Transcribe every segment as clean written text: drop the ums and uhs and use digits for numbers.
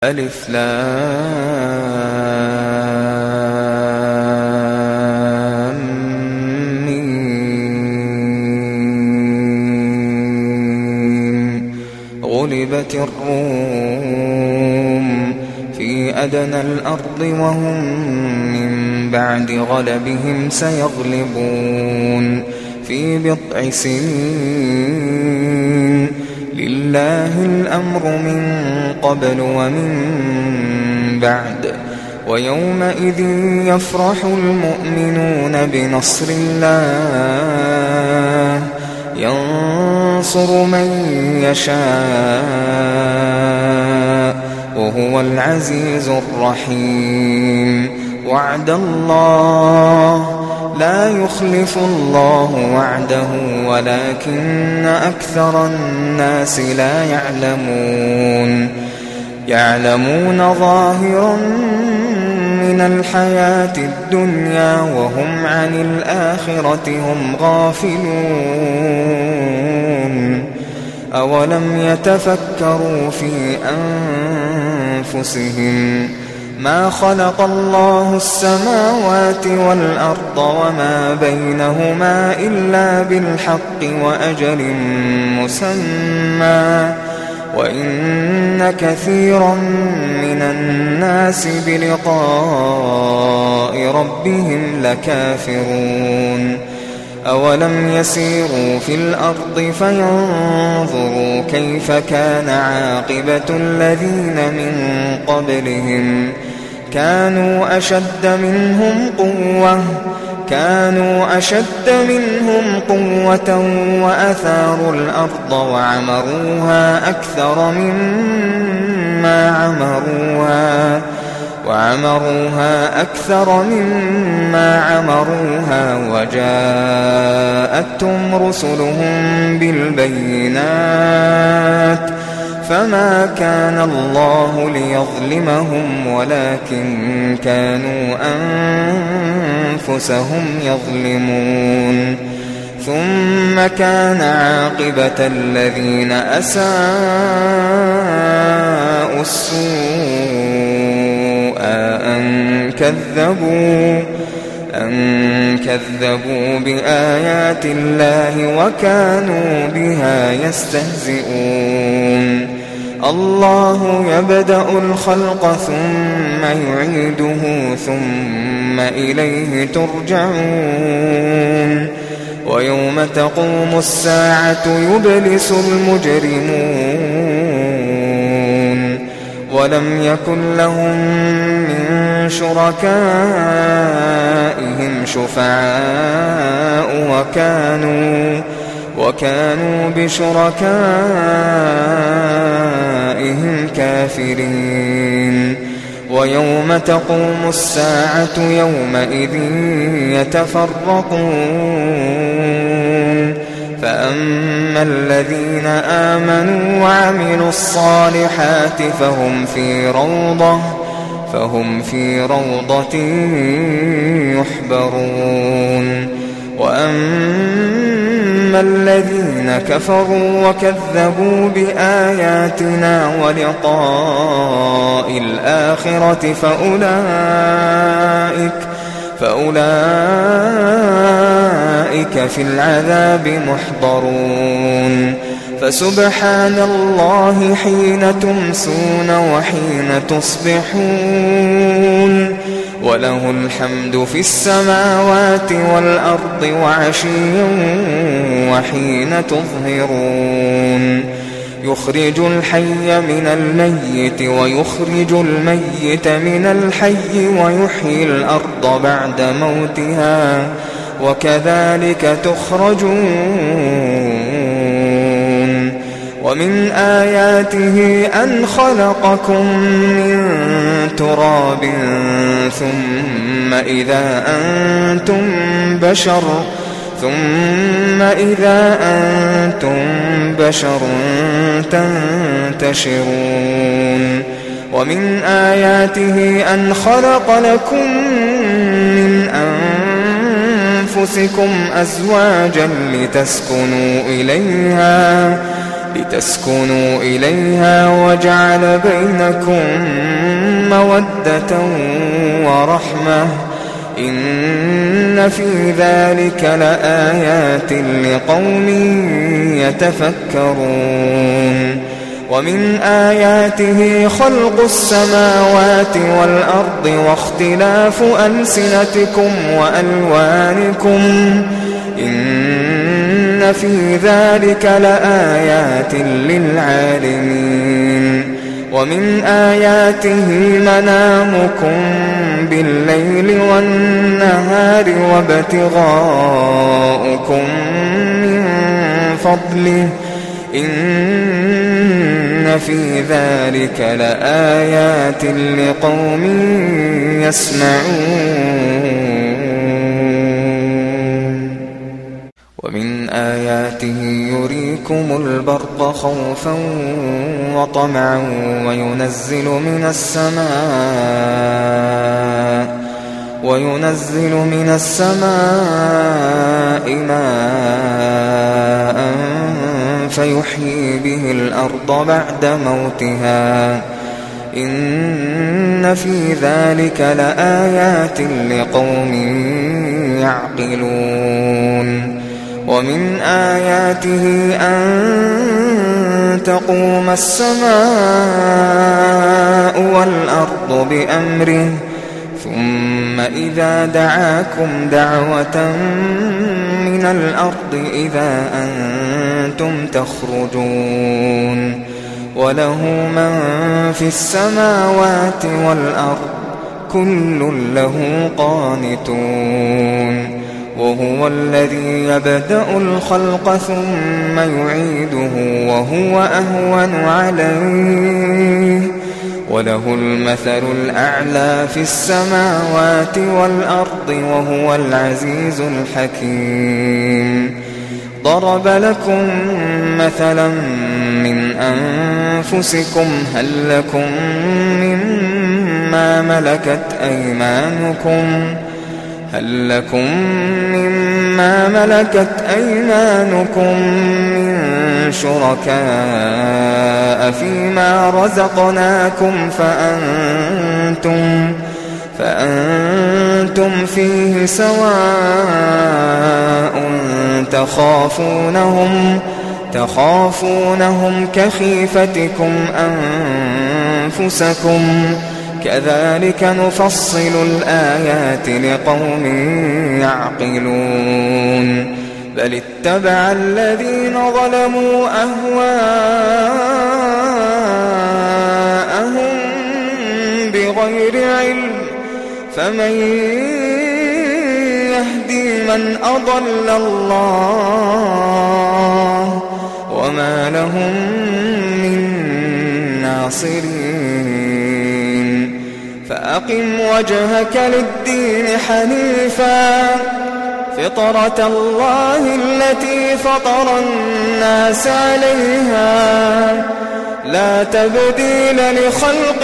ألف لام ميم. غلبت الروم في أدنى الأرض وهم من بعد غلبهم سيغلبون في بضع سنين. لله الأمر من قبل ومن بعد ويومئذ يفرح المؤمنون بنصر الله ينصر من يشاء وهو العزيز الرحيم. وعد الله لا يخلف الله وعده ولكن أكثر الناس لا يعلمون ظاهرا من الحياة الدنيا وهم عن الآخرة هم غافلون. أولم يتفكروا في أنفسهم ما خلق الله السماوات والأرض وما بينهما إلا بالحق وأجل مسمى وإن كثيرا من الناس بلقاء ربهم لكافرون. أولم يسيروا في الأرض فينظروا كيف كان عاقبة الذين من قبلهم كانوا أشد منهم قوة وأثاروا الأرض وعمروها أكثر مما عمروها وجاءتهم رسلهم بالبينات فما كان الله ليظلمهم ولكن كانوا أنفسهم يظلمون. ثم كان عاقبة الذين أساءوا السوء أن كذبوا بآيات الله وكانوا بها يستهزئون. الله يبدأ الخلق ثم يعيده ثم إليه ترجعون. ويوم تقوم الساعة يبلس المجرمون ولم يكن لهم من شركائهم شفعاء وكانوا بشركائهم كافرين. ويوم تقوم الساعة يومئذ يتفرقون فأما الذين آمنوا وعملوا الصالحات فهم في روضة يحبرون. وأما الذين كفروا وكذبوا بآياتنا ولقاء الآخرة فأولئك في العذاب محضرون. فسبحان الله حين تمسون وحين تصبحون وله الحمد في السماوات والأرض وعشيا وحين تظهرون. يخرج الحي من الميت ويخرج الميت من الحي ويحيي الأرض بعد موتها وكذلك تخرجون. ومن آياته أن خلقكم من تراب ثم إذا أنتم بشر تنتشرون. ومن آياته أن خلق لكم من أنفسكم أزواجا لتسكنوا إليها لتسكنوا إليها وجعل بينكم مودة ورحمة إن في ذلك لآيات لقوم يتفكرون ومن آياته خلق السماوات والأرض واختلاف ألسنتكم وألوانكم إن في ذلك لآيات للعالمين ومن آياته منامكم بالليل والنهار وابتغاؤكم من فضله إن في ذلك لآيات لقوم يسمعون ومن آياته يريكم البرق خوفا وطمعا وينزل من السماء ماء فيحيي به الأرض بعد موتها إن في ذلك لآيات لقوم يعقلون ومن آياته أن تقوم السماء والأرض بأمره ثم إذا دعاكم دعوة من الأرض إذا أنتم تخرجون وله من في السماوات والأرض كل له قانتون وهو الذي يبدأ الخلق ثم يعيده وهو أهون عليه وله المثل الأعلى في السماوات والأرض وهو العزيز الحكيم ضرب لكم مثلا من أنفسكم هل لكم مما ملكت أيمانكم من شركاء فيما رزقناكم فأنتم فيه سواء تخافونهم كخيفتكم أنفسكم كذلك نفصل الآيات لقوم يعقلون بل اتبع الذين ظلموا أهواءهم بغير علم فمن يهدي من أضل الله وما لهم من ناصرين فأقم وجهك للدين حنيفا فطرة الله التي فطر الناس عليها لا تبديل لخلق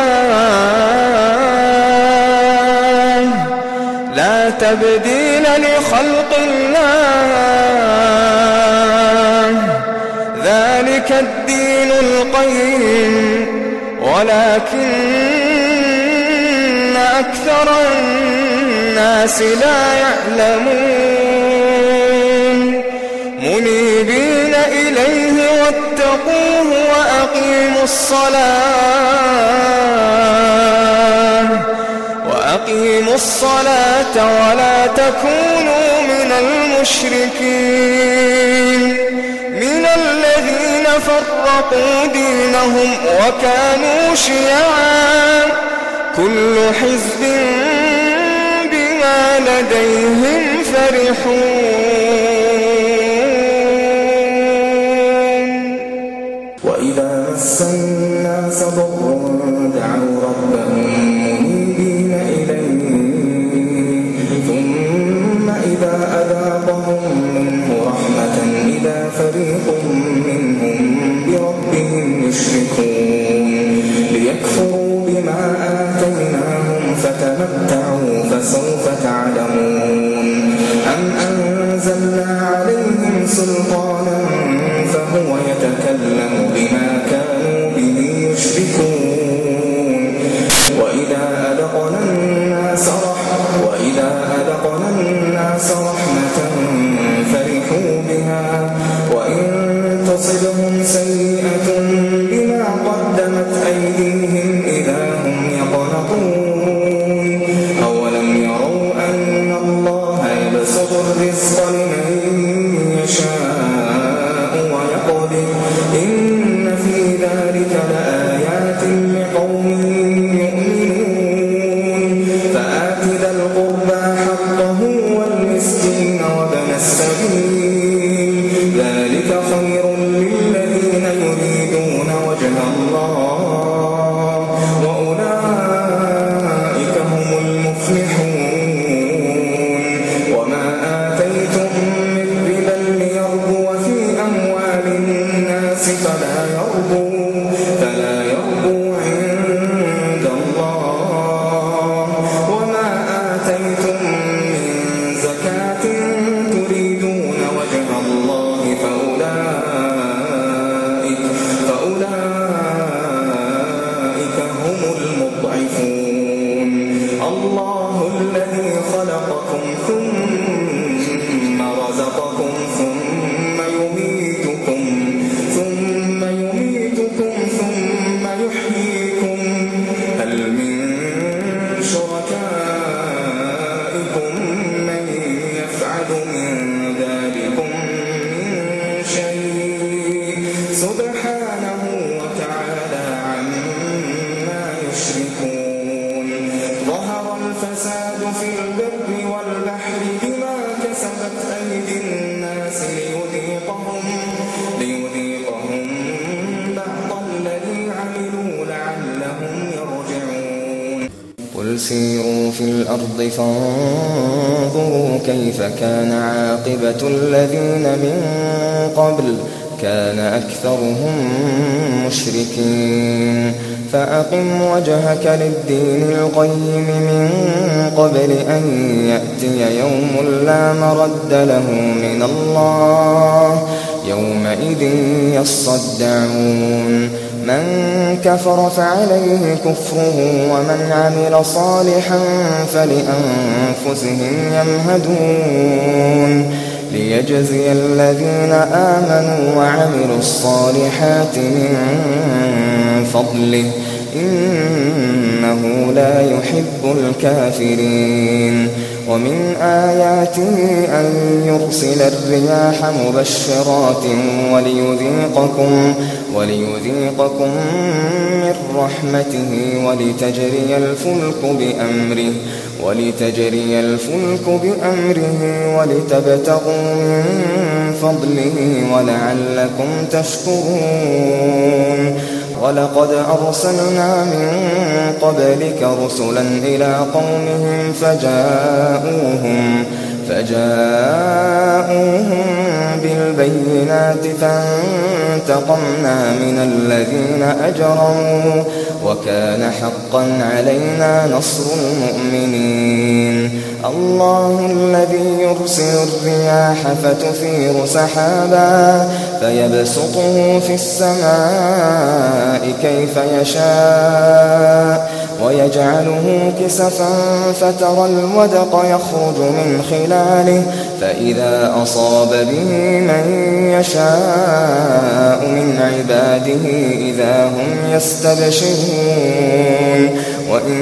الله ذلك الدين القيم ولكن أكثر الناس لا يعلمون منيبين إليه واتقوه وأقيموا الصلاة ولا تكونوا من المشركين من الذين فرقوا دينهم وكانوا شيعا كل حزب بما لديهم فرحون وإذا مس الناس ضر دعوا ربهم منيبين إليه ثم إذا أذاقهم منه رحمة إذا فريق منهم بربهم يشركون ليكفروا بما آتيناهم فتمتعوا فسوف تعلمون أم أنزلنا قل سيروا في الأرض فانظروا كيف كان عاقبة الذين من قبل كان أكثرهم مشركين فأقم وجهك للدين القيم من قبل أن يأتي يوم لا مرد له من الله يومئذ يصدعون من كفر فعليه كفره ومن عمل صالحا فلأنفسهم يمهدون ليجزي الذين آمنوا وعملوا الصالحات من فضله إنه لا يحب الكافرين ومن آياته أن يرسل الرياح مبشرات وليذيقكم من رحمته ولتجري الفلك بأمره ولتبتغوا من فضله ولعلكم تشكرون ولقد أرسلنا من قبلك رسلا إلى قومهم فجاءوهم بالبينات فانتقمنا من الذين أجرموا وكان حقا علينا نصر المؤمنين الله الذي يرسل الرياح فتثير سحابا فيبسطه في السماء كيف يشاء ويجعله كسفا فترى الودق يخرج من خلاله فإذا أصاب به من يشاء من عباده إذا هم يستبشرون وإن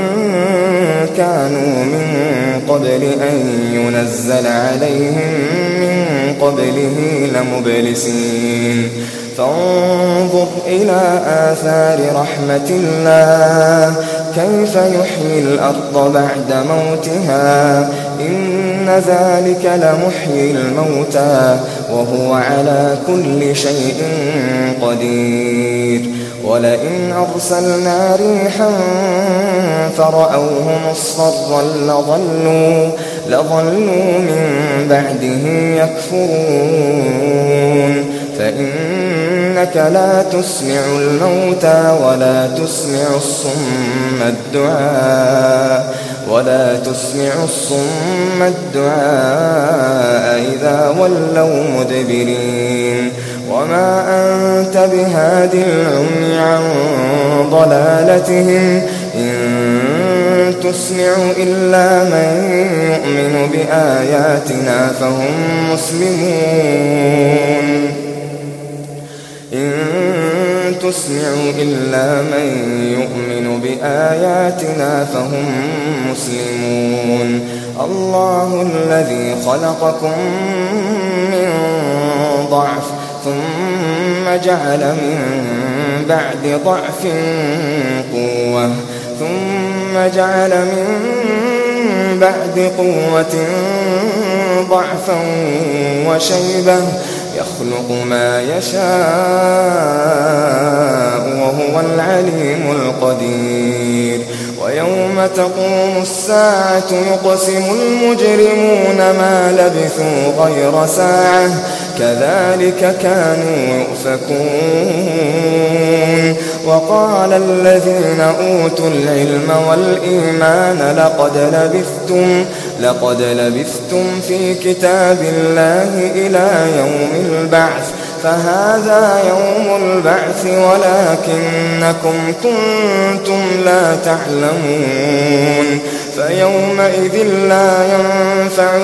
كانوا من قبل أن ينزل عليهم من قبله لمبلسين فانظر إلى آثار رحمة الله كيف يحيي الأرض بعد موتها إن ذلك لمحيي الموتى وهو على كل شيء قدير ولئن أرسلنا ريحا فرأوه مصفرا لظلوا من بعده يكفرون فإنك لا تسمع الموتى ولا تسمع الصم الدعاء إذا ولوا مدبرين وما أنت بهاد العمي عن ضلالتهم إن تسمع إلا من يؤمن بآياتنا فهم مسلمون إن تسمع إلا من يؤمن بآياتنا فهم مسلمون الله الذي خلقكم من ضعف ثم جعل من بعد ضعف قوة ثم جعل من بعد قوة ضعفا وشيبة يخلق ما يشاء وهو العليم القدير ويوم تقوم الساعة يقسم المجرمون ما لبثوا غير ساعة كذلك كانوا يؤفكون وقال الذين أوتوا العلم والإيمان لقد لبثتم في كتاب الله إلى يوم البعث فهذا يوم البعث ولكنكم كنتم لا تعلمون فيومئذ لا ينفع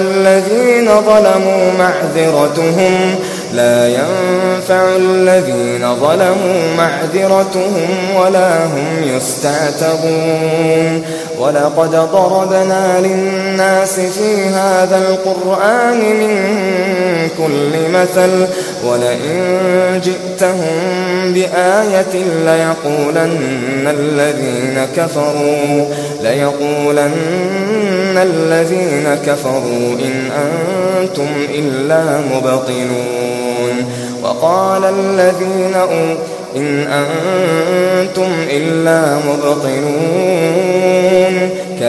الذين ظلموا معذرتهم ولا هم يستعتبون ولقد ضربنا للناس في هذا القرآن من كل مثل ولئن جئتهم بآية ليقولن الذين كفروا إن أنتم إلا مبطلون وقال الذين إن أنتم إلا مبطلون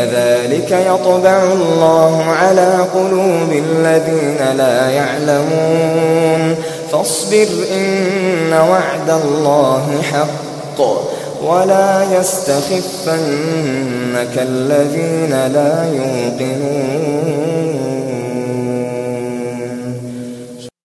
كذلك يطبع الله على قلوب الذين لا يعلمون فاصبر إن وعد الله حق ولا يستخفنك الذين لا يوقنون